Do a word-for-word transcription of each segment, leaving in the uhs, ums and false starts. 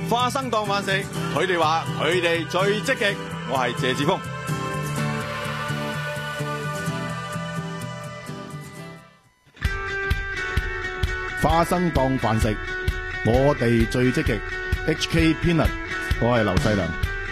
花生當飯食，佢哋話佢哋最積極。我係謝志峰。 花生當飯食，我哋最積極。H K Peanut， 我係劉細良。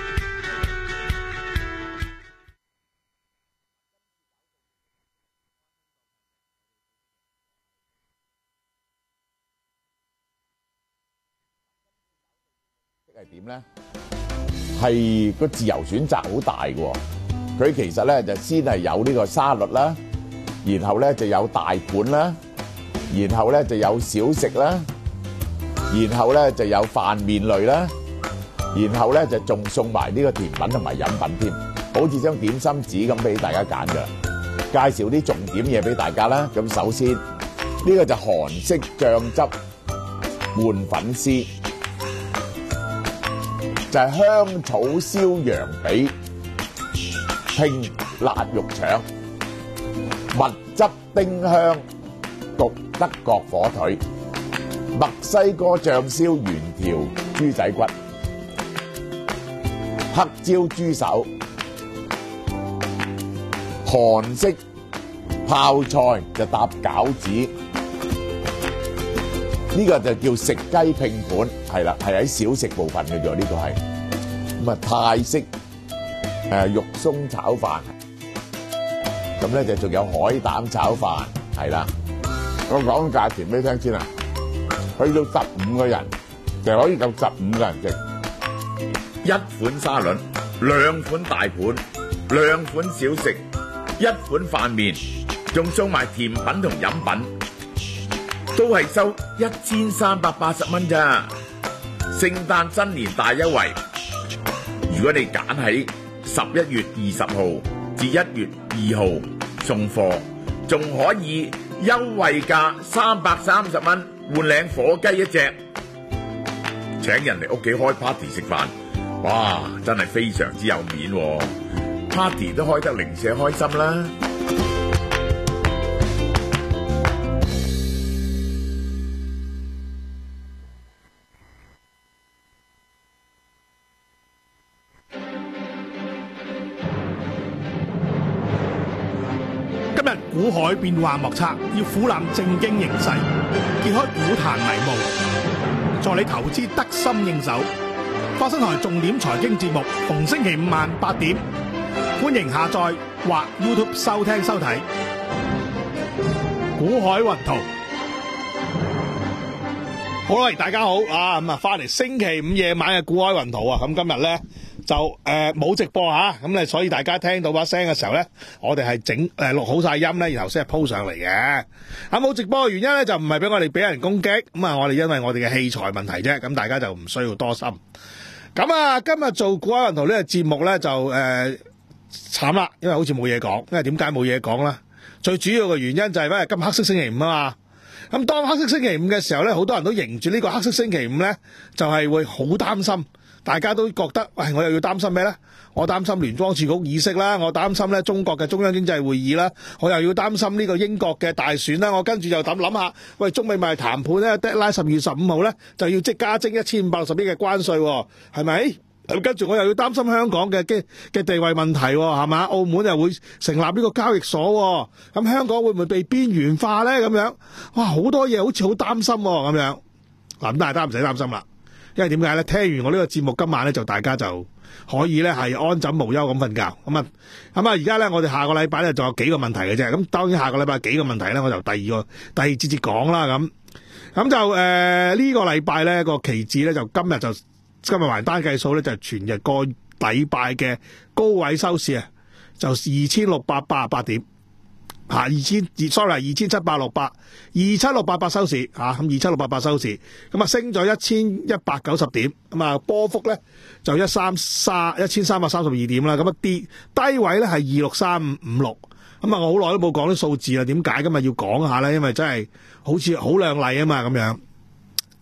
係點咧？係個自由選擇好大嘅。佢其實咧就先係有呢個沙律啦，然後咧就有大盤啦。然後咧就有小食啦，然後咧就有飯麵類啦，然後咧就仲送埋呢個甜品同埋飲品添，好似張點心紙咁俾大家揀噶。介紹啲重點嘢俾大家啦。咁首先呢個就韓式醬汁拌粉絲，就係香草燒羊髀拼辣肉腸，蜜汁丁香焗德國火腿，墨西哥醬燒原條豬仔骨，黑椒豬手，韓式泡菜就搭餃子，呢個就叫食雞拼盤，係啦，係喺小食部分嘅啫，呢個係。咁啊泰式誒肉鬆炒飯，咁咧就仲有海膽炒飯，係啦。我講價錢俾你聽先啊，去到十五個人就可以夠十五個人食，一款沙律，兩款大盤，兩款小食，一款飯麵，仲送埋甜品同飲品，都係收一千三百八十蚊咋。聖誕新年大優惠，如果你揀喺十一月二十號至一月二號送貨，仲可以優惠價三百三十蚊換領火雞一隻，請人嚟屋企開 party 食飯，哇！真係非常之有面喎 ，party 都開得零舍開心啦。 股海變幻莫測，要俯瞰正經形勢，揭開股壇迷霧，助你投資得心應手。花生台重點財經節目，逢星期五晚八點，歡迎下載或 YouTube 收聽收睇。股海雲圖，好啦，大家好啊！咁啊，翻嚟星期五夜晚嘅股海雲圖啊！咁今日咧就誒冇、呃、直播吓，咁咧所以大家聽到把聲嘅時候咧，我哋係整誒錄好晒音咧，然後先係鋪上嚟嘅。啊冇直播嘅原因咧，就唔係俾我哋俾人攻擊，咁啊我哋因為我哋嘅器材問題啫，咁大家就唔需要多心。咁啊今日做股海雲圖呢個節目咧就誒慘啦，因為好似冇嘢講。因為點解冇嘢講啦？最主要嘅原因就係因為今日黑色星期五啊嘛。咁當黑色星期五嘅時候咧，好多人都迎住呢個黑色星期五咧，就係、是、會好擔心。大家都覺得，喂，我又要擔心咩咧？我擔心聯邦儲局議息啦，我擔心咧中國嘅中央經濟會議啦，我又要擔心呢個英國嘅大選啦。我跟住就諗諗下，喂，中美貿易談判咧 deadline 十二月十五號咧就要即加徵一千五百六十億嘅關稅，係咪？咁跟住我又要擔心香港嘅嘅嘅地位問題，係嘛？澳門又會成立呢個交易所，咁香港會唔會被邊緣化咧？咁樣，哇，好多嘢好似好擔心咁樣。嗱，咁但係大家唔使擔心啦。因為點解咧？聽完我呢個節目，今晚咧就大家就可以咧係安枕無憂咁瞓覺。咁啊，咁啊，而家咧我哋下個禮拜咧仲有幾個問題嘅啫。咁當然下個禮拜幾個問題咧，我就第二個第二節節講啦。咁咁就誒、呃這個、呢個禮拜咧個期指咧就今日就今日埋單計數咧就全日個禮拜嘅高位收市啊，就二千六百八十八點。吓二千，sorry，二千七百六百，二七六八八收市，吓咁二七六八八收市，咁啊升咗一千一百九十點，咁啊波幅咧就一三三一千三百三十二點啦，咁啊跌低位咧係二六三五五六，咁啊我好耐都冇講啲數字啦，點解今日要講下咧？因為真係好似好靚麗啊嘛，咁樣。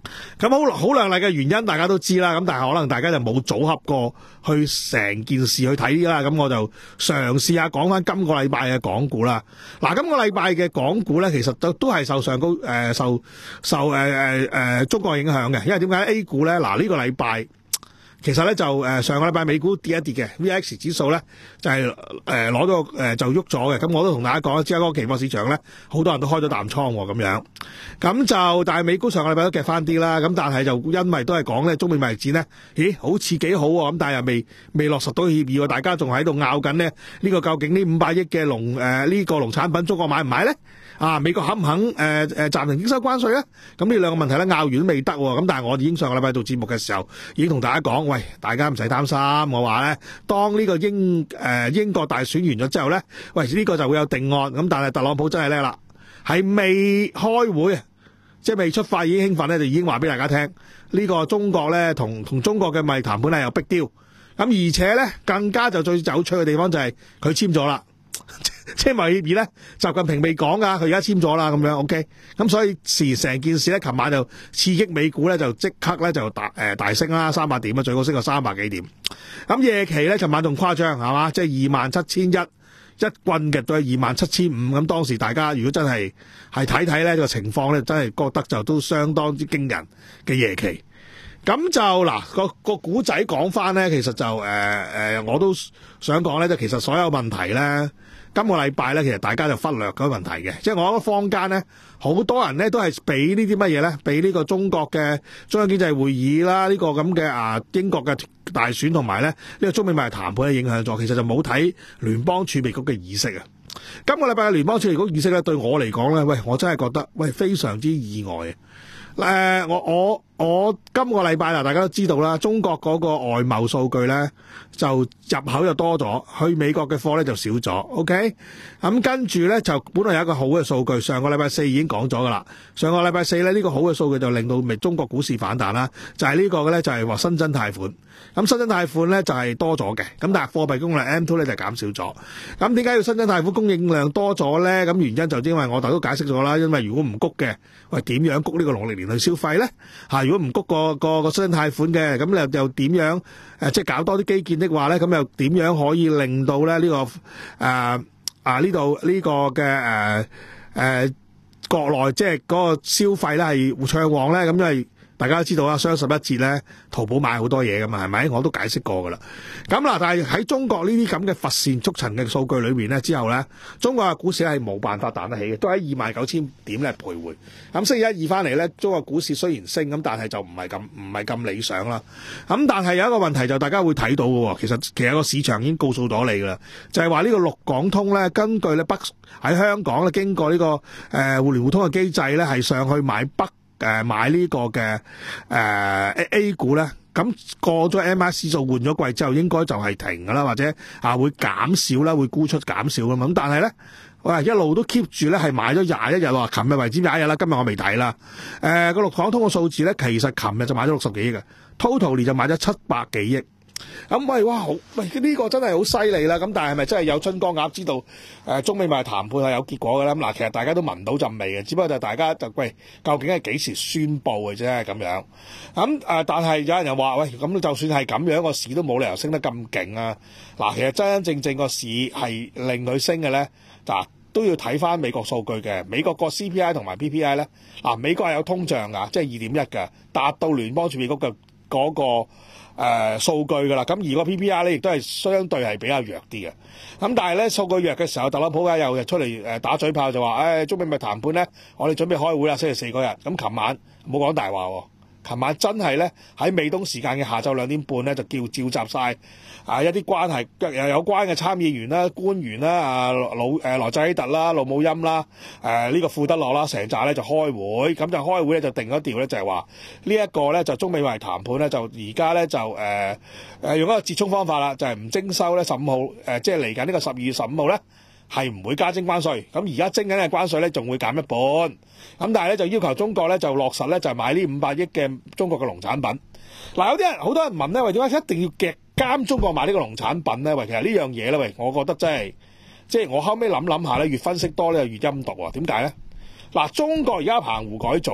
咁好好亮麗嘅原因大家都知啦，咁但係可能大家就冇組合過去成件事去睇啦，咁我就嘗試下講翻今個禮拜嘅港股啦。嗱，今個禮拜嘅港股咧，其實都都係受上高誒、呃、受受誒誒誒中國影響嘅，因為點解 A 股咧？嗱、這、呢個禮拜。其實咧就誒、呃、上個禮拜美股跌一跌嘅 V I X 指數咧就係誒攞到誒就喐咗嘅，咁我都同大家講，之後嗰個期貨市場咧好多人都開咗淡倉喎咁樣，咁就但係美股上個禮拜都夾翻啲啦，咁但係就因為都係講咧中美貿易戰咧，咦好似幾好喎，咁但係又未未落實到協議喎，大家仲喺度拗緊呢，呢個究竟呢五百億嘅農誒呢個農產品中國買唔買咧？啊美國肯唔肯誒誒暫停徵收關稅咧？咁呢兩個問題咧拗完都未得喎，咁但係我已經上個禮拜做節目嘅時候已經同大家講，喂大家唔使擔心，我話咧當呢個英誒、呃、英國大選完咗之後咧，喂呢、這個就會有定案，咁但係特朗普真係叻啦，係未開會即係未出發已經興奮咧，就已經話俾大家聽呢、這個中國咧同同中國嘅貿易談判係有逼雕，咁而且咧更加就最有趣嘅地方就係佢簽咗啦。即係貿易協議咧，習近平未講噶，佢而家簽咗啦，咁樣 OK。咁所以時成件事咧，琴晚就刺激美股咧，就即刻咧就大誒、呃、大升啦，三百點啊，最高升到三百幾點。咁夜期咧，琴晚仲誇張係嘛，即係二萬七千一，一棍夾到二萬七千五。咁當時大家如果真係係睇睇咧個情況咧，真係覺得就都相當之驚人嘅夜期。咁就嗱個個古仔講翻咧，其實就誒誒、呃，我都想講咧，就其實所有問題咧。今個禮拜咧，其實大家就忽略嗰個問題嘅，即係我覺得坊間咧，好多人咧都係俾呢啲乜嘢咧，俾呢個中國嘅中央經濟會議啦，呢個咁嘅啊英國嘅大選同埋咧呢個中美貿易談判嘅影響咗，其實就冇睇聯邦儲備局嘅議息啊。今個禮拜嘅聯邦儲備局議息咧，對我嚟講咧，喂，我真係覺得喂非常之意外啊！誒、呃，我我我今個禮拜嗱，大家都知道啦，中國嗰個外貿數據咧就入口就多咗，去美國嘅貨咧就少咗。OK，咁跟住咧就本來有一個好嘅數據，上個禮拜四已經講咗噶啦。上個禮拜四咧呢、這個好嘅數據就令到咪中國股市反彈啦，就係、是、呢個嘅咧就係話新增貸款。咁新增貸款咧就係多咗嘅，咁但係貨幣供應量 M 二 咧就減少咗。咁點解要新增貸款供應量多咗咧？咁原因就因為我頭都解釋咗啦，因為如果唔谷嘅，喂點樣谷呢個農曆年去消費咧？嚇，如果唔谷個個個新增貸款嘅，咁又又點樣誒？即係搞多啲基建的話咧，咁又點樣可以令到咧、這、呢個誒啊呢度呢個嘅誒誒國內即係嗰個消費咧係暢旺咧？咁因為大家都知道啦，雙十一節咧，淘寶買好多嘢噶嘛，係咪？我都解釋過噶啦。咁嗱，但係喺中國呢啲咁嘅乏善足陳嘅數據裏面咧，之後咧，中國嘅股市係冇辦法彈得起嘅，都喺二萬九千點咧徘徊。咁星期一二翻嚟咧，中國股市雖然升，咁但係就唔係咁唔係咁理想啦。咁但係有一個問題就大家會睇到嘅喎，其實其實個市場已經告訴咗你噶啦，就係話呢個陸港通咧，根據咧北喺香港咧經過呢、這個誒、呃、互聯互通嘅機制咧，係上去買北。誒、呃、買呢個嘅誒、呃、A 股咧，咁過咗 M S 指數換咗季之後，應該就係停噶啦，或者啊會減少啦，會沽出減少噶嘛。咁但係咧，喂一路都 keep 住咧係買咗廿一日喎，琴日為止廿一日啦，今日我未睇啦。誒個陸港通嘅數字咧，其實琴日就買咗六十幾億嘅 ，total 就買咗七百幾億。咁、嗯、喂，哇好，喂呢、這個真係好犀利啦！咁但係係咪真係有春江鴨知道誒、呃、中美貿易談判係有結果嘅咧？咁嗱，其實大家都聞到陣味嘅，只不過就大家就喂，究竟係幾時宣佈嘅啫咁樣？咁、嗯、誒、呃，但係有人又話喂，咁就算係咁樣，個市都冇理由升得咁勁啊！嗱，其實真真正正個市係令佢升嘅咧，嗱都要睇翻美國數據嘅。美國個 C P I 同埋 P P I 咧，嗱美國係有通脹㗎，即係二點一㗎，達到聯邦儲備局嘅嗰個。誒、呃、數據㗎啦，咁而個 P P I 咧亦都係相對係比較弱啲嘅。咁但係咧數據弱嘅時候，特朗普又又出嚟誒打嘴炮就話，誒、哎、中美咪談判咧，我哋準備開會啦，星期四嗰日。咁琴晚冇講大話喎，琴晚真係咧喺美東時間嘅下晝兩點半咧就叫召集晒啊一啲關係又有關嘅參議員啦、官員啦、啊老誒羅濟希特啦、魯姆欽啦、誒、啊、呢、這個庫德洛啦，成紮咧就開會，咁就開會咧就定咗調咧，就係話呢一個咧就中美貿易談判咧就而家咧就誒誒、呃、用一個折衷方法啦，就係、是、唔徵收咧十五號誒即係嚟緊呢個十二月十五號咧係唔會加徵關稅，咁而家徵緊嘅關稅咧仲會減一半，咁但係咧就要求中國咧就落實咧就買呢五百億嘅中國嘅農產品。嗱有啲人好多人問咧，喂點解一定要夾監中國買呢個農產品咧？喂，其實呢樣嘢咧，喂，我覺得真係，即係我後尾諗諗下咧，越分析多咧越陰毒啊！點解咧？嗱，中國而家澎湖改造，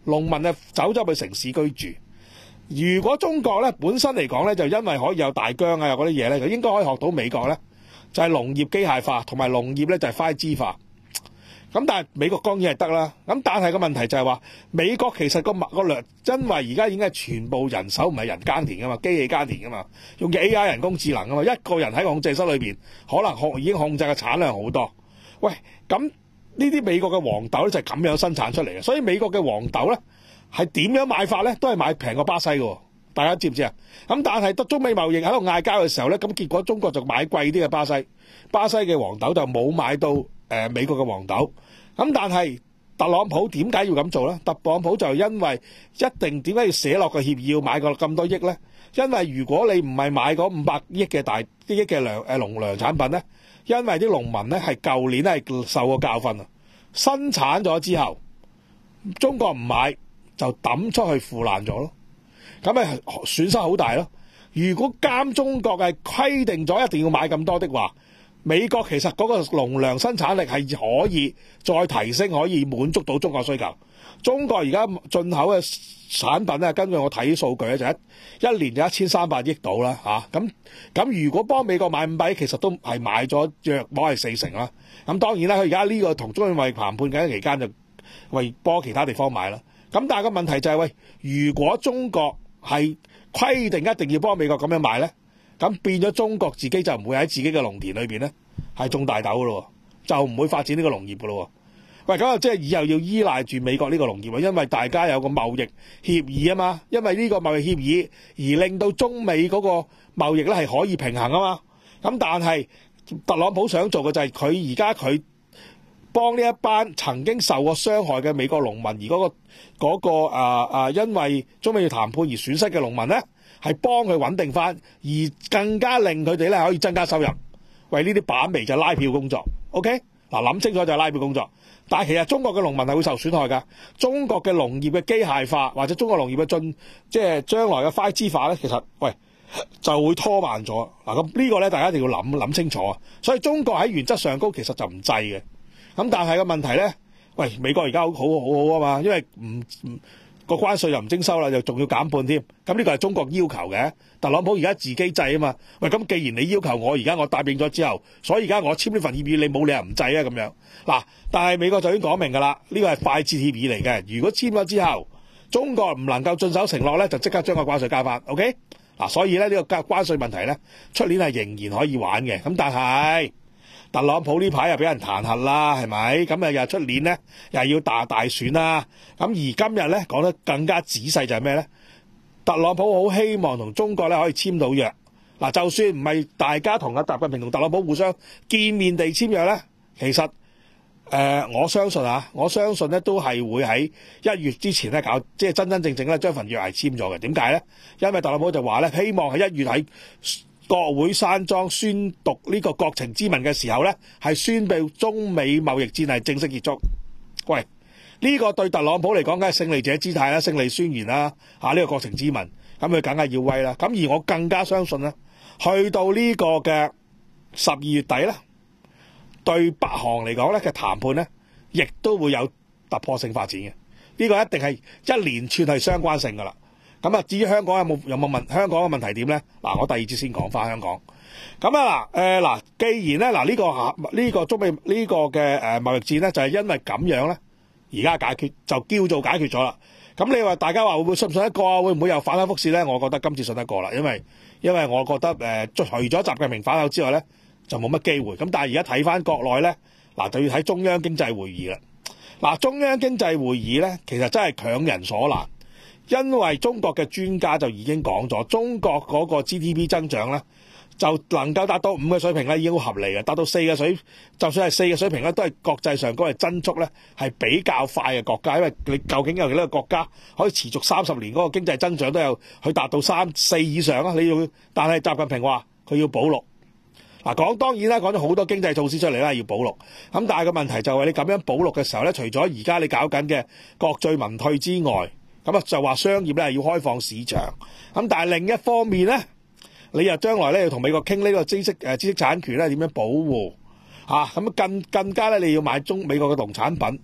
農民咧走咗去城市居住。如果中國咧本身嚟講咧，就因為可以有大疆啊，有嗰啲嘢咧，就應該可以學到美國咧，就係農業機械化同埋農業咧就係 五 G 化。咁但係美國當然係得啦。咁但係個問題就係話，美國其實個物個量，因為而家已經係全部人手唔係人耕田噶嘛，機器耕田噶嘛，用 A I 人工智能噶嘛，一個人喺控制室裏邊，可能控已經控制嘅產量好多。喂，咁呢啲美國嘅黃豆咧就係咁樣生產出嚟嘅，所以美國嘅黃豆咧係點樣買法咧？都係買平過巴西嘅，大家知唔知啊？咁但係得中美貿易喺度嗌交嘅時候咧，咁結果中國就買貴啲嘅巴西，巴西嘅黃豆就冇買到誒、呃、美國嘅黃豆。咁但係特朗普點解要咁做咧？特朗普就因為一定點解要寫落個協議要買個咁多億咧？因為如果你唔係買嗰五百億嘅大啲億嘅糧誒農糧產品咧，因為啲農民咧係舊年係受過教訓啊，生產咗之後，中國唔買就抌出去腐爛咗咯，咁咪損失好大咯。如果監中國係規定咗一定要買咁多的話，美國其實嗰個農糧生產力係可以再提升，可以滿足到中國需求。中國而家進口嘅產品咧，根據我睇數據咧，就一一年就一千三百億到啦嚇。咁、啊、咁如果幫美國買五百億，其實都係買咗約摸係四成啦。咁當然啦，佢而家呢個同中美談判緊期間就為幫其他地方買啦。咁但係個問題就係、是、喂，如果中國係規定一定要幫美國咁樣買咧？咁變咗中國自己就唔會喺自己嘅農田裏邊咧係種大豆嘅咯，就唔會發展呢個農業嘅咯。喂，咁啊即係以後要依賴住美國呢個農業啊，因為大家有個貿易協議啊嘛，因為呢個貿易協議而令到中美嗰個貿易咧係可以平衡啊嘛。咁但係特朗普想做嘅就係佢而家佢幫呢一班曾經受過傷害嘅美國農民，而嗰、嗰個嗰、嗰個啊啊因為中美要談判而損失嘅農民咧，係幫佢穩定翻，而更加令佢哋咧可以增加收入，為呢啲把微就拉票工作。OK， 嗱諗清楚就係拉票工作。但係其實中國嘅農民係會受損害㗎。中國嘅農業嘅機械化或者中國農業嘅進即係將來嘅 五 G 化咧，其實喂就會拖慢咗。嗱咁呢個咧大家一定要諗諗清楚啊。所以中國喺原則上高其實就唔制嘅。咁但係個問題咧，喂美國而家好好好好啊嘛，因為唔唔。個關稅又唔徵收啦，又仲要減半添。咁呢個係中國要求嘅，特朗普而家自己制啊嘛。喂，咁既然你要求我，而家我答應咗之後，所以而家我簽呢份協議，你冇理由唔制啊咁樣。嗱，但係美國就已經講明㗎啦，呢個係快捷協議嚟嘅。如果簽咗之後，中國唔能夠遵守承諾咧，就即刻將個關稅加翻。OK，嗱，所以咧呢個關稅問題咧，出年係仍然可以玩嘅。咁但係特朗普呢排又俾人彈劾啦，係咪？咁啊又出年咧又要大大選啦。咁而今日咧講得更加仔細就係咩咧？特朗普好希望同中國咧可以簽到約。嗱，就算唔係大家同阿習近平同特朗普互相見面地簽約咧，其實誒、呃、我相信啊，我相信咧都係會喺一月之前咧搞，即係真真正正咧將份約係簽咗嘅。點解咧？因為特朗普就話咧，希望喺一月喺國會山莊宣讀呢個國情咨文嘅時候咧，係宣布中美貿易戰係正式結束。喂，呢、這個對特朗普嚟講，梗係勝利者姿態啦，勝利宣言啦，嚇、啊、呢、這個國情咨文，咁佢梗係要威啦。咁而我更加相信咧，去到呢個嘅十二月底咧，對北韓嚟講咧嘅談判咧，亦都會有突破性發展嘅。呢、這個一定係一連串係相關性噶啦。咁啊，至於香港有冇有冇問香港嘅問題點咧？嗱，我第二節先講翻香港。咁啊嗱，誒嗱，既然咧嗱呢個嚇呢個中美呢個嘅誒貿易戰咧，就係因為咁樣咧，而家解決就叫做解決咗啦。咁你話大家話會唔會信唔信得過啊？會唔會又反反覆覆咧？我覺得今次信得過啦，因為因為我覺得誒除咗習近平反口之外咧，就冇乜機會。咁但係而家睇翻國內咧，嗱就要睇中央經濟會議啦。嗱，中央經濟會議咧，其實真係強人所難。因為中國嘅專家就已經講咗，中國嗰個 G D P 增長咧，就能夠達到五嘅水平咧，已經好合理嘅。達到四嘅水，就算係四嘅水平咧，都係國際上嗰個增速咧係比較快嘅國家。因為你究竟有幾多個國家可以持續三十年嗰個經濟增長都有去達到三四以上啊？你要，但係習近平話佢要保六。嗱，講當然啦，講咗好多經濟措施出嚟啦，要保六。咁但係個問題就係你咁樣保六嘅時候咧，除咗而家你搞緊嘅國進民退之外，咁啊就話商業咧要開放市場，咁但係另一方面咧，你又將來咧要同美國傾呢個知識誒知識產權咧點樣保護啊？咁更更加咧你要買中美國嘅農產品，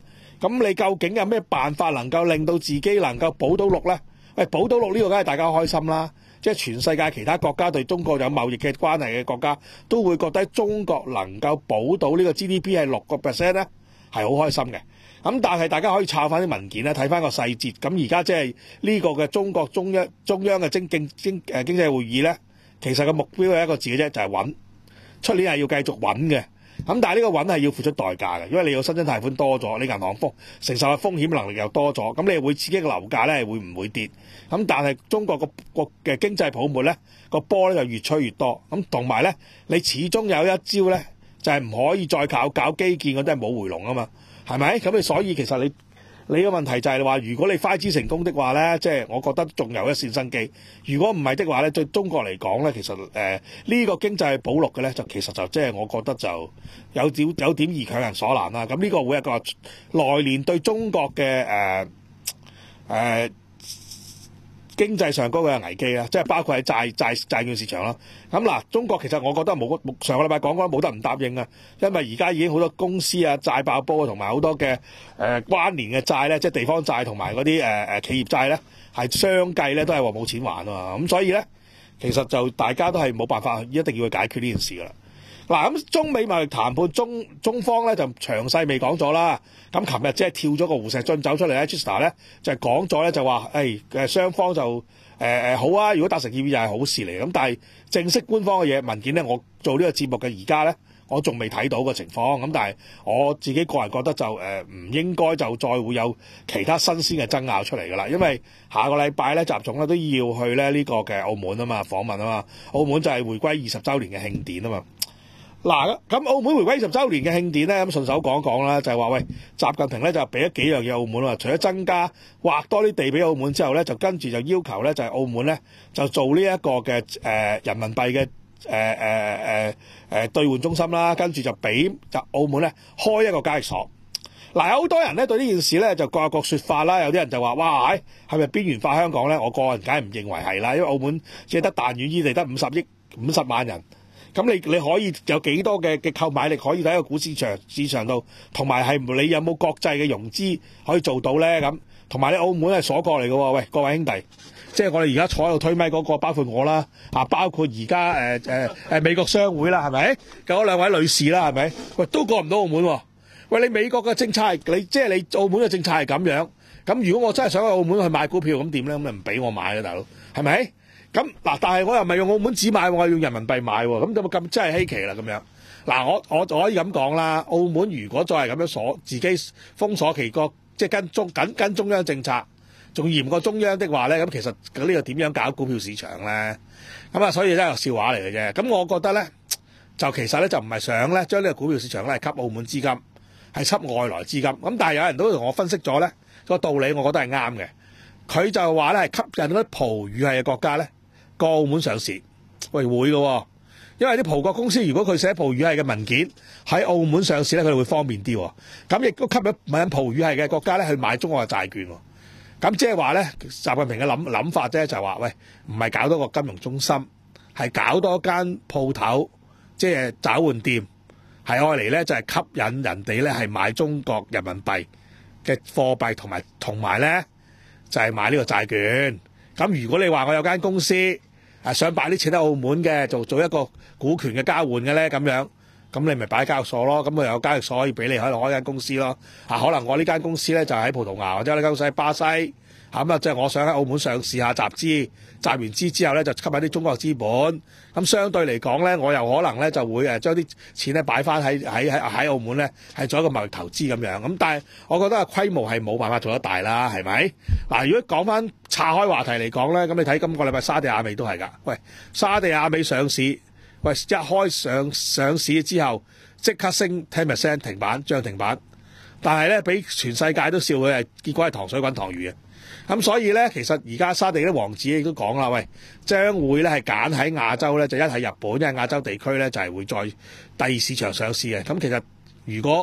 咁你究竟有咩辦法能夠令到自己能夠保到六咧？喂，保到六呢個梗係大家開心啦！即係全世界其他國家對中國有貿易嘅關係嘅國家，都會覺得中國能夠保到呢個 G D P 係六個 percent 咧，係好開心嘅。咁但係大家可以抄翻啲文件咧，睇翻個細節。咁而家即係呢個嘅中國中央中央嘅經經經誒經濟會議咧，其實個目標係一個字嘅啫，就係穩。出年係要繼續穩嘅。咁但係呢個穩係要付出代價嘅，因為你要新增貸款多咗，你銀行風承受嘅風險能力又多咗，咁你會刺激樓價咧會唔會跌？咁但係中國個個嘅經濟泡沫咧個波咧就越吹越多，咁同埋咧你始終有一招咧就係唔可以再靠搞基建嗰啲係冇回籠啊嘛，係咪？咁你所以其實你你嘅問題就係話，如果你快支成功的話咧，即係我覺得仲有一線生機。如果唔係的話咧，對中國嚟講咧，其實誒呢、呃這個經濟保六嘅咧，就其實就即係我覺得就有點有點而強人所難啦。咁呢個會係一個來年對中國嘅誒誒經濟上高嘅危機啦，即係包括喺債債債券市場啦。咁嗱，中國其實我覺得冇上個禮拜講過冇得唔答應啊，因為而家已經好多公司啊債爆煲啊，同埋好多嘅誒、呃、關聯嘅債咧，即係地方債同埋嗰啲誒誒企業債咧，係相繼咧都係話冇錢還啊嘛。咁所以咧，其實就大家都係冇辦法，一定要去解決呢件事噶啦。嗱，咁中美貿易談判中中方咧就詳細未講咗啦。咁琴日即係跳咗個胡錫進走出嚟咧 Trista 咧就係講咗咧就話誒誒雙方就誒誒、呃、好啊，如果達成協議又係好事嚟。咁但係正式官方嘅嘢文件咧，我做呢個節目嘅而家咧，我仲未睇到個情況。咁但係我自己個人覺得就誒唔、呃、應該就再會有其他新鮮嘅爭拗出嚟㗎啦。因為下個禮拜咧習總咧都要去咧呢個嘅澳門啊嘛訪問啊嘛，澳門就係回歸二十週年嘅慶典啊嘛。嗱，咁澳門回歸二十週年嘅慶典咧，咁順手講講啦，就係話喂，習近平咧就俾咗幾樣嘢澳門啊，除咗增加劃多啲地俾澳門之後咧，就跟住就要求咧就係澳門咧就做呢一個嘅誒、呃、人民幣嘅誒誒誒誒兌換中心啦，跟住就俾就澳門咧開一個交易所。嗱，有好多人咧對呢件事咧就各有各説法啦，有啲人就話哇，係咪邊緣化香港咧？我個人梗係唔認為係啦，因為澳門只係得彈丸之地，得五十億五十萬人。咁你你可以有幾多嘅嘅購買力可以喺個股市場市場度，同埋係你有冇國際嘅融資可以做到咧？咁同埋你澳門係鎖國嚟嘅喎，喂各位兄弟，即係我哋而家坐喺度推咪嗰個，包括我啦，啊包括而家誒誒誒美國商會啦，係咪？嗰兩位女士啦，係咪？喂都過唔到澳門喎。喂你美國嘅政策係你即係你澳門嘅政策係咁樣，咁如果我真係想去澳門去買股票咁點咧？咁你唔俾我買啦，大佬係咪？咁嗱，但係我又唔係用澳門紙買，我係用人民幣買喎，咁有冇咁真係稀奇啦咁樣？嗱，我我我可以咁講啦，澳門如果再係咁樣鎖自己封鎖其國，即係跟中緊跟中央政策，仲嚴過中央的話咧，咁其實呢個點樣搞股票市場咧？咁啊，所以真係個笑話嚟嘅啫。咁我覺得咧，就其實咧就唔係想咧將呢個股票市場咧係吸澳門資金，係吸外來資金。咁但係有人都同我分析咗咧個道理，我覺得係啱嘅。佢就話咧係吸引嗰啲葡語系嘅國家咧過澳門上市，喂會嘅、哦，因為啲葡國公司如果佢寫葡語系嘅文件喺澳門上市咧，佢哋會方便啲、哦。咁亦都吸引引葡語系嘅國家咧去買中國嘅債券、哦。咁即係話咧，習近平嘅諗諗法啫，就係話喂，唔係搞多個金融中心，係搞多間鋪頭，即係找換店，係愛嚟咧就係吸引人哋咧係買中國人民幣嘅貨幣，同埋同埋咧就係、是、買呢個債券。咁如果你話我有間公司啊想擺啲錢喺澳門嘅，做做一個股權嘅交換嘅咧，咁樣咁你咪擺喺交易所咯。咁我有交易所可以俾你喺度開間公司咯。啊，可能我呢間公司咧就喺葡萄牙，或者呢間公司喺巴西，咁啊即係我想喺澳門上市下集資，集完資之後咧就吸引啲中國資本。咁相對嚟講咧，我又可能咧就會誒將啲錢咧擺翻喺喺喺喺澳門咧，係做一個貿易投資咁樣。咁但係我覺得啊規模係冇辦法做得大啦，係咪？嗱，如果講翻岔開話題嚟講咧，咁你睇今個禮拜沙地亞美都係㗎。喂，沙地亞美上市，喂一開上上市之後即刻升十 percent 停板漲停板，但係咧俾全世界都笑佢係結果係糖水滾糖魚嘅。咁所以咧，其實而家沙地啲王子亦都講啦，喂，將會咧係揀喺亞洲咧，就一係日本，一係亞洲地區咧，就係、是、會再第二市場上市嘅。咁其實如果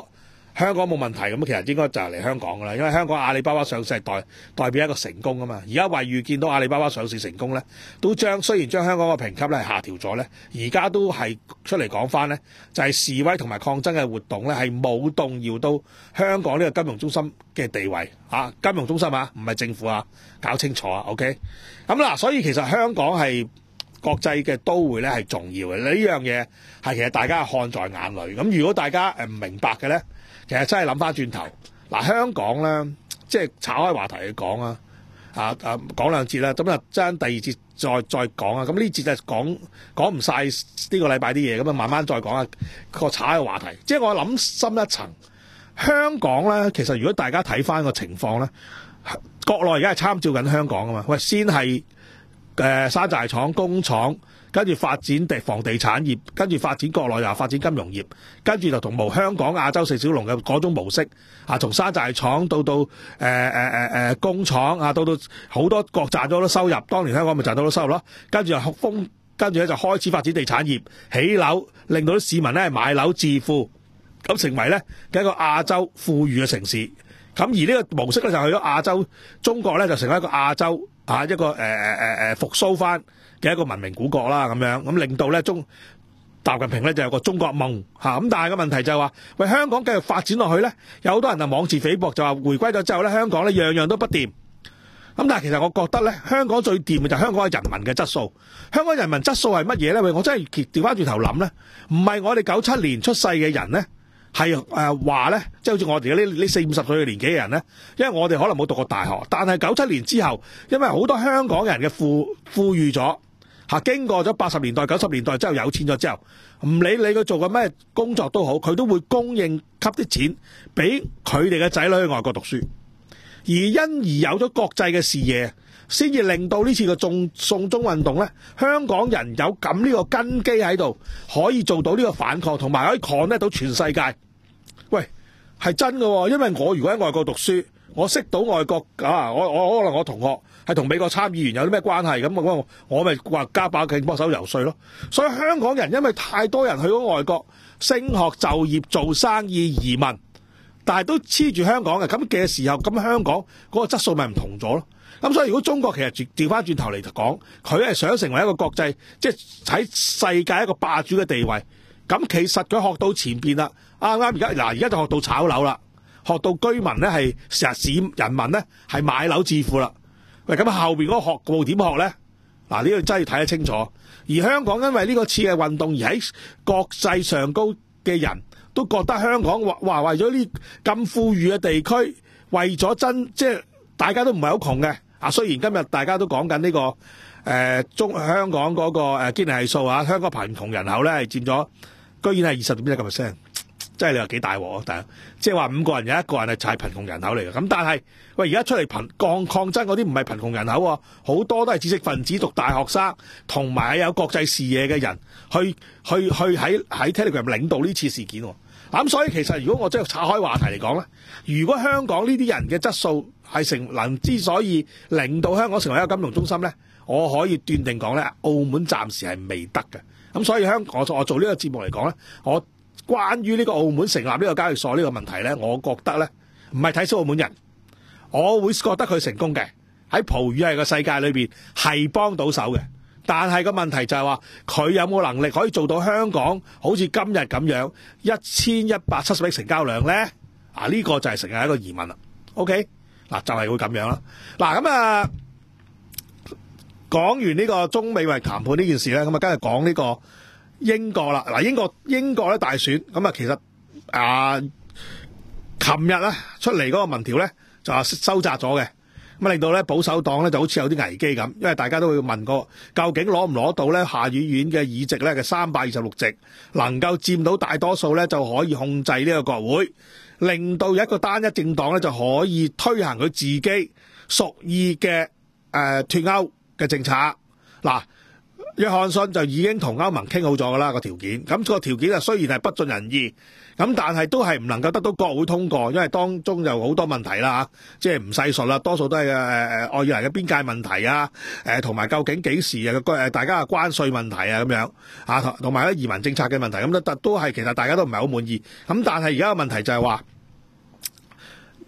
香港冇問題，咁其實應該就係嚟香港噶啦，因為香港阿里巴巴上市係代代表一個成功啊嘛。而家惠譽見到阿里巴巴上市成功咧，都將雖然將香港個評級咧下調咗咧，而家都係出嚟講翻咧，就係示威同埋抗爭嘅活動咧係冇動搖到香港呢個金融中心嘅地位啊，金融中心啊，唔係政府啊，搞清楚啊 ，OK？ 咁嗱，所以其實香港係國際嘅都會咧係重要嘅，呢樣嘢係其實大家看在眼裏。咁如果大家誒唔明白嘅咧，其實真係諗翻轉頭，嗱香港咧，即係炒開話題去講啊，啊啊講兩節啦，咁啊爭第二節再再講啊，咁呢節就講講唔晒呢個禮拜啲嘢，咁啊慢慢再講啊個炒嘅話題。即係我諗深一層，香港咧其實如果大家睇翻個情況咧，國內而家係參照緊香港啊嘛，喂先係誒、呃、山寨廠、工廠。跟住發展地房地產業，跟住發展國內又發展金融業，跟住就同無香港亞洲四小龍嘅嗰種模式啊，從山寨廠到到誒誒誒誒工廠啊，到到好多國賺咗好多收入，當年香港咪賺到好多收入咯。跟住又風，跟住咧就開始發展地產業，起樓，令到啲市民咧買樓致富，咁成為咧嘅一個亞洲富裕嘅城市。咁而呢個模式咧就去咗亞洲，中國咧就成為一個亞洲啊一個誒誒誒誒復甦翻嘅一個文明古國啦，咁樣咁令到咧中習近平咧就有個中國夢嚇，咁但係個問題就係話，喂香港繼續發展落去咧，有好多人就妄自菲薄，就話回歸咗之後咧，香港咧樣樣都不掂。咁但係其實我覺得咧，香港最掂嘅就係香港嘅人民嘅質素。香港人民質素係乜嘢咧？喂，我真係調翻轉頭諗咧，唔係我哋九七年出世嘅人咧。係誒話咧，即係好似我哋呢呢四五十歲嘅年紀嘅人咧，因為我哋可能冇讀過大學，但係九七年之後，因為好多香港人嘅富富裕咗嚇，經過咗八十年代、九十年代之後有錢咗之後，唔理你佢做緊咩工作都好，佢都會供應給啲錢俾佢哋嘅仔女去外國讀書，而因而有咗國際嘅視野，先至令到呢次嘅送送中運動咧，香港人有咁呢個根基喺度，可以做到呢個反抗，同埋可以 connect 到全世界。喂，係真嘅喎，因為我如果喺外國讀書，我識到外國啊，我我可能我同學係同美國參議員有啲咩關係，咁我我咪話加把勁幫手游說咯。所以香港人因為太多人去咗外國升學、就業、做生意、移民，但係都黐住香港嘅，咁嘅時候，咁香港嗰個質素咪唔同咗咯。咁所以如果中國其實調翻轉頭嚟講，佢係想成為一個國際，即係喺世界一個霸主嘅地位。咁其實佢學到前邊啦，啱啱而家嗱，而家就學到炒樓啦，學到居民咧係成日市人民咧係買樓致富啦。喂，咁後邊嗰個學步點學咧？嗱，呢個真係要睇得清楚。而香港因為呢個次嘅運動而喺國際上高嘅人都覺得香港話話為咗呢咁富裕嘅地區，為咗真即係大家都唔係好窮嘅。啊，雖然今日大家都講緊呢個誒、呃、中香港嗰個誒堅尼係數啊，香港貧窮人口咧係佔咗，居然係二十點一個 percent， 即係你話幾大鑊啊？但係即係話五個人有一個人係就係貧窮人口嚟嘅。咁但係喂，而家出嚟貧抗抗爭嗰啲唔係貧窮人口喎，好多都係知識分子、讀大學生，同埋有國際視野嘅人去去去喺喺 Telegram 領導呢次事件喎。咁所以其實如果我真係拆開話題嚟講咧，如果香港呢啲人嘅質素係成能之所以令到香港成為一個金融中心咧，我可以斷定講咧，澳門暫時係未得嘅。咁所以香港我我做呢個節目嚟講咧，我關於呢個澳門成立呢個交易所呢個問題咧，我覺得咧唔係睇小澳門人，我會覺得佢成功嘅，喺葡語系嘅世界裏邊係幫到手嘅。但係個問題就係話，佢有冇能力可以做到香港好似今日咁樣一千一百七十億成交量咧？啊，呢、這個就係成日一個疑問啦。OK，嗱就係、是、會咁樣啦。嗱咁啊，講完呢個中美貿易談判呢件事咧，咁啊，跟住講呢個英國啦。嗱，英國英國咧大選，咁啊，其實啊，琴日咧出嚟嗰個民調咧就話收窄咗嘅。咁令到咧保守黨咧就好似有啲危機咁，因為大家都會問過，究竟攞唔攞到咧下議院嘅議席咧嘅三百二十六席，能夠佔到大多數咧就可以控制呢個國會，令到一個單一政黨咧就可以推行佢自己屬意嘅誒脫歐嘅政策。嗱，約翰遜就已經同歐盟傾好咗噶啦個條件，咁個條件啊雖然係不盡人意。咁但係都係唔能夠得到國會通過，因為當中有好多問題啦嚇，即係唔細述啦，多數都係誒誒愛爾蘭嘅邊界問題啊，誒同埋究竟幾時啊誒大家嘅關稅問題啊咁樣啊，同埋咧移民政策嘅問題，咁都都係其實大家都唔係好滿意。咁但係而家嘅問題就係話，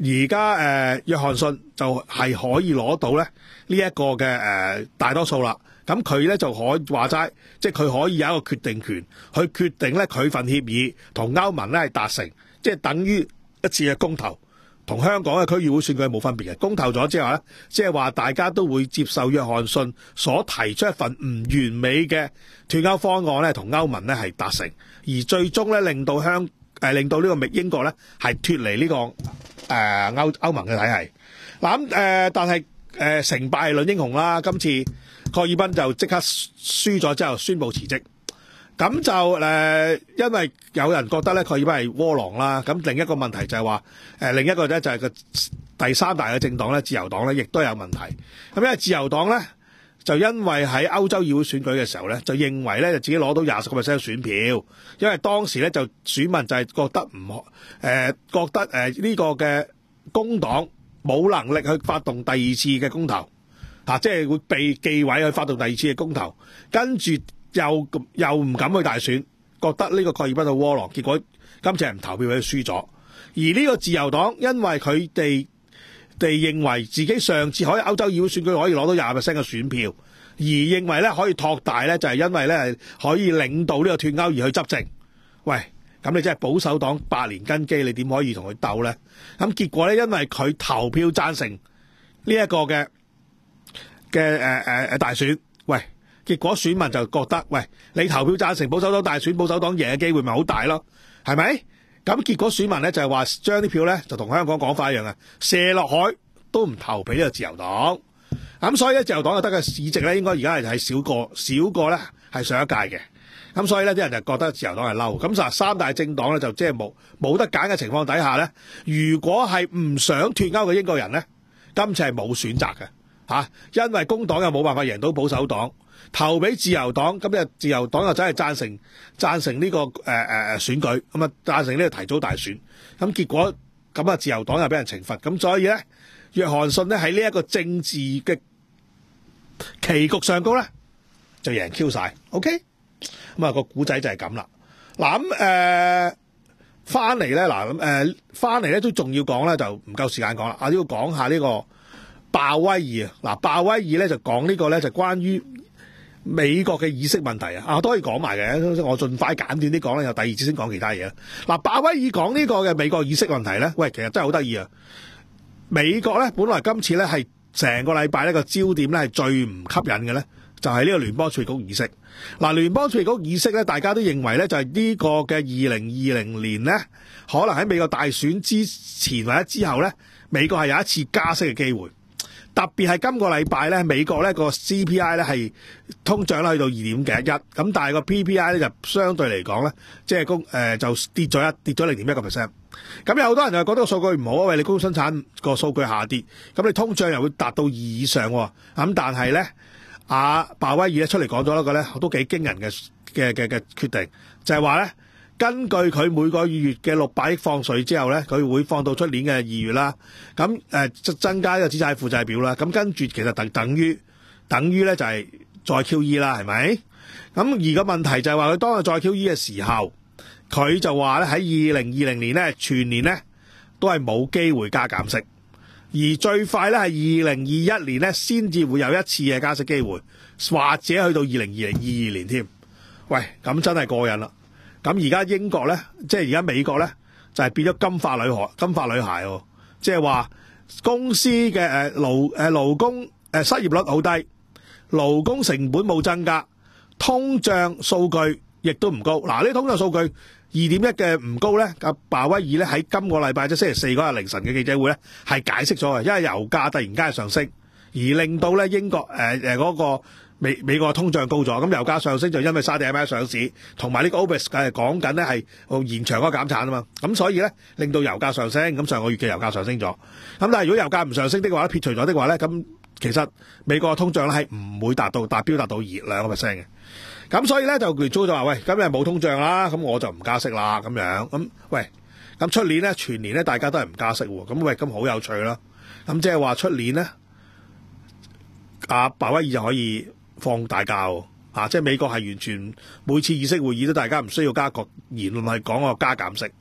而家誒約翰遜就係可以攞到咧呢一個嘅誒、呃、大多數啦。咁佢咧就可以話齋，即係佢可以有一個決定權，去決定咧佢份協議同歐盟咧係達成，即係等於一次嘅公投，同香港嘅區議會選舉冇分別嘅。公投咗之後咧，即係話大家都會接受約翰遜所提出一份唔完美嘅脫歐方案咧，同歐盟咧係達成，而最終咧令到香誒、呃、令到呢個英國咧係脫離呢、這個誒、呃、歐歐盟嘅體系。嗱咁誒，但係誒、呃、成敗論英雄啦，今次。柯爾賓就即刻輸咗之後宣布辭職，咁就誒、呃，因為有人覺得咧柯爾賓係窩囊啦。咁另一個問題就係話，誒、呃、另一個咧就係個第三大嘅政黨咧，自由黨咧亦都有問題。咁因為自由黨咧就因為喺歐洲議會選舉嘅時候咧，就認為咧就自己攞到廿十個 percent 選票，因為當時咧就選民就係覺得唔誒、呃、覺得誒呢、呃這個嘅工黨冇能力去發動第二次嘅公投。啊！即係會被紀委去發動第二次嘅公投，跟住又又唔敢去大選，覺得呢個柯爾賓係窩囊，結果今次係唔投票佢輸咗。而呢個自由黨因為佢哋哋認為自己上次可以歐洲議會選舉可以攞到廿 percent 嘅選票，而認為咧可以拓大咧，就係、是、因為咧係可以領導呢個脫歐而去執政。喂，咁你真係保守黨百年根基，你點可以同佢鬥咧？咁結果咧，因為佢投票贊成呢一個嘅。嘅誒誒誒大選，喂，結果選民就覺得，喂，你投票贊成保守黨大選，保守黨贏嘅機會咪好大咯，係咪？咁結果選民咧就係話將啲票咧就同香港講法一樣嘅，射落海都唔投俾呢個自由黨。咁所以咧自由黨就得嘅市值咧應該而家係係少過少過咧係上一屆嘅。咁所以咧啲人就覺得自由黨係嬲。咁實三大政黨咧就即係冇冇得揀嘅情況底下咧，如果係唔想脫歐嘅英國人咧，今次係冇選擇嘅。啊、因為工黨又冇辦法贏到保守黨，投俾自由黨，咁就自由黨又真係贊成贊成呢、這個誒誒、呃、選舉，咁啊贊成呢個提早大選，咁結果咁啊自由黨又俾人懲罰，咁所以咧約翰遜咧喺呢一個政治嘅棋局上高咧就贏 Q 晒 ，OK， 咁啊個古仔就係咁啦。嗱咁誒翻嚟咧，嗱咁誒翻嚟咧都仲要講咧，就唔夠時間講啦，啊都要講下呢、這個。鮑威爾啊，嗱，鮑威爾咧就講呢個咧就關於美國嘅議息問題啊，啊都可以講埋嘅，我盡快簡短啲講啦，有第二節先講其他嘢。嗱，鮑威爾講呢個嘅美國議息問題咧，喂，其實真係好得意啊！美國咧本來今次咧係成個禮拜呢個焦點咧係最唔吸引嘅咧，就係呢個聯邦儲備局議息。嗱，聯邦儲備局議息咧，大家都認為咧就係呢個嘅二零二零年咧，可能喺美國大選之前或者之後咧，美國係有一次加息嘅機會。特別係今個禮拜咧，美國咧個 C P I 咧係通脹咧去到二點幾一，咁但係個 P P I 咧就相對嚟講咧，即係公誒就跌咗一跌咗零點一個 percent。咁有好多人就覺得個數據唔好啊，喂，你工業生產個數據下跌，咁你通脹又會達到二以上喎。咁但係咧，阿鮑威爾咧出嚟講咗一個咧都幾驚人嘅嘅嘅嘅決定，就係話咧。根據佢每個月嘅六百億放水之後咧，佢會放到出年嘅二月啦。咁誒、呃、增加呢個資產負債表啦。咁跟住其實等等於等於咧就係再 Q E 啦，係咪？咁而個問題就係話佢當佢再 Q E 嘅時候，佢就話咧喺二零二零年咧全年咧都係冇機會加減息，而最快咧係二零二一年咧先至會有一次嘅加息機會，或者去到二零二零二二年添。喂，咁真係過癮啦！咁而家英國咧，即係而家美國咧，就係、是、變咗金髮女孩，金髮女孩喎。即係話公司嘅誒勞誒勞工誒、呃、失業率好低，勞工成本冇增加，通脹數據亦都唔高。嗱，呢通脹數據二點一嘅唔高咧，阿鮑威爾咧喺今個禮拜即係星期四嗰日凌晨嘅記者會咧，係解釋咗嘅，因為油價突然間上升，而令到咧英國誒誒嗰個。美美國通脹高咗，咁油價上升就因為沙地阿拉伯上市，同埋呢個 OPEC 誒講緊咧係延長嗰個減產啊嘛，咁所以咧令到油價上升，咁上個月嘅油價上升咗。咁但係如果油價唔上升的話咧，撇除咗的話咧，咁其實美國嘅通脹咧係唔會達到達標達到二兩個 percent 嘅。咁所以咧就佢租就話喂，今日冇通脹啦，咁我就唔加息啦咁樣。咁喂，咁出年咧全年咧大家都係唔加息喎，咁喂咁好有趣啦。咁即係話出年咧，阿鮑威爾就可以放大假喎，啊！即係美國係完全每次議息會議都大家唔需要加個言論去講個加減息，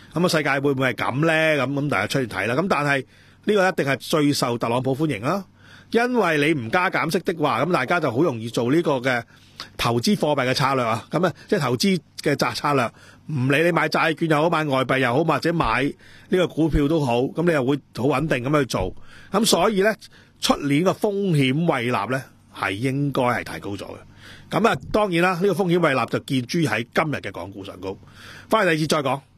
咁啊世界會唔會係咁咧？咁咁大家出去睇啦。咁但係呢個一定係最受特朗普歡迎啦，因為你唔加減息的話，咁大家就好容易做呢個嘅投資貨幣嘅策略啊。咁啊，即係投資嘅策策略，唔理你買債券又好，買外幣又好，或者買呢個股票都好，咁你又會好穩定咁去做。咁所以咧，出年個風險胃納咧係應該係提高咗嘅。咁啊，當然啦，呢個風險胃納就見諸喺今日嘅港股上高。翻嚟第二節再講。